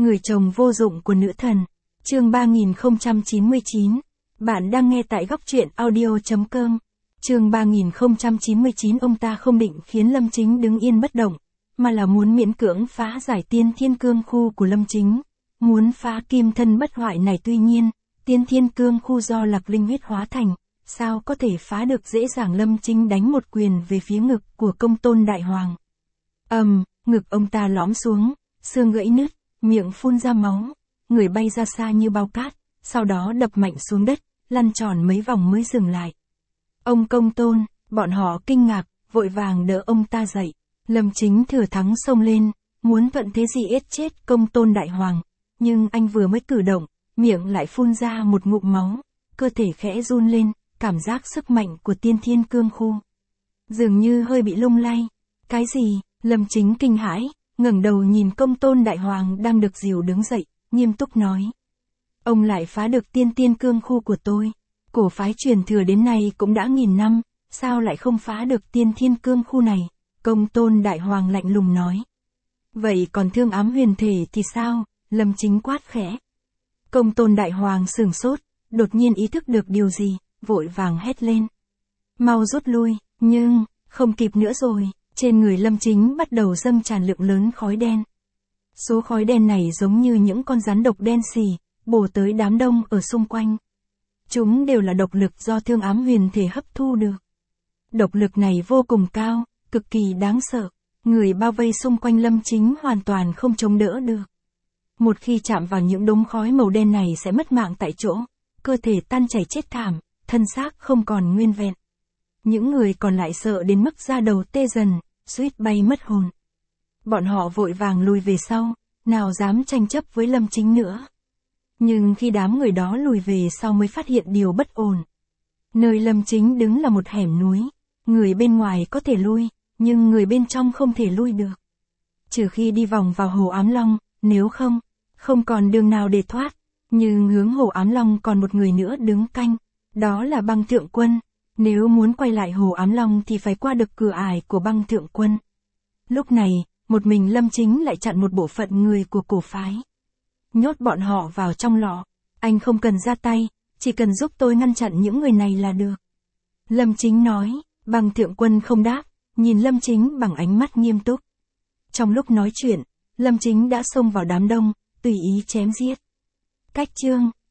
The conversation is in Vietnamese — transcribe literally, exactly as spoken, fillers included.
Người chồng vô dụng của nữ thần. Chương ba nghìn không trăm chín mươi chín. Bạn đang nghe tại góc truyện audio chấm com. Chương ba nghìn không trăm chín mươi chín. Ông ta không định khiến Lâm Chính đứng yên bất động, mà là muốn miễn cưỡng phá giải tiên thiên cương khu của Lâm Chính. Muốn phá kim thân bất hoại này, tuy nhiên, tiên thiên cương khu do Lạc Linh huyết hóa thành, sao có thể phá được dễ dàng. Lâm Chính đánh một quyền về phía ngực của Công Tôn Đại Hoàng. ầm, um, ngực ông ta lõm xuống, xương gãy nứt, miệng phun ra máu, người bay ra xa như bao cát, sau đó đập mạnh xuống đất, lăn tròn mấy vòng mới dừng lại. Ông Công Tôn, bọn họ kinh ngạc, vội vàng đỡ ông ta dậy. Lâm Chính thừa thắng xông lên, muốn thuận thế gì ết chết Công Tôn Đại Hoàng, nhưng anh vừa mới cử động, miệng lại phun ra một ngụm máu, cơ thể khẽ run lên, cảm giác sức mạnh của tiên thiên cương khu dường như hơi bị lung lay. Cái gì? Lâm Chính kinh hãi, ngẩng đầu nhìn Công Tôn Đại Hoàng đang được dìu đứng dậy, nghiêm túc nói. Ông lại phá được tiên thiên cương khu của tôi. Cổ phái truyền thừa đến nay cũng đã nghìn năm, sao lại không phá được tiên thiên cương khu này? Công Tôn Đại Hoàng lạnh lùng nói. Vậy còn Thương Ám Huyền Thể thì sao? Lâm Chính quát khẽ. Công Tôn Đại Hoàng sửng sốt, đột nhiên ý thức được điều gì, vội vàng hét lên. Mau rút lui, nhưng, không kịp nữa rồi, trên người Lâm Chính bắt đầu dâng tràn lượng lớn khói đen. Số khói đen này giống như những con rắn độc đen xì, bổ tới đám đông ở xung quanh. Chúng đều là độc lực do Thương Ám Huyền Thể hấp thu được. Độc lực này vô cùng cao, cực kỳ đáng sợ, người bao vây xung quanh Lâm Chính hoàn toàn không chống đỡ được. Một khi chạm vào những đống khói màu đen này sẽ mất mạng tại chỗ, cơ thể tan chảy chết thảm, thân xác không còn nguyên vẹn. Những người còn lại sợ đến mức da đầu tê dần, suýt bay mất hồn. Bọn họ vội vàng lùi về sau, nào dám tranh chấp với Lâm Chính nữa. Nhưng khi đám người đó lùi về sau mới phát hiện điều bất ổn. Nơi Lâm Chính đứng là một hẻm núi, người bên ngoài có thể lui, nhưng người bên trong không thể lui được. Trừ khi đi vòng vào Hồ Ám Long, nếu không, không còn đường nào để thoát. Nhưng hướng Hồ Ám Long còn một người nữa đứng canh, đó là Băng Thượng Quân. Nếu muốn quay lại Hồ Ám Long thì phải qua được cửa ải của Băng Thượng Quân. Lúc này, một mình Lâm Chính lại chặn một bộ phận người của cổ phái. Nhốt bọn họ vào trong lọ, anh không cần ra tay, chỉ cần giúp tôi ngăn chặn những người này là được. Lâm Chính nói. Băng Thượng Quân không đáp, nhìn Lâm Chính bằng ánh mắt nghiêm túc. Trong lúc nói chuyện, Lâm Chính đã xông vào đám đông, tùy ý chém giết. Cách chương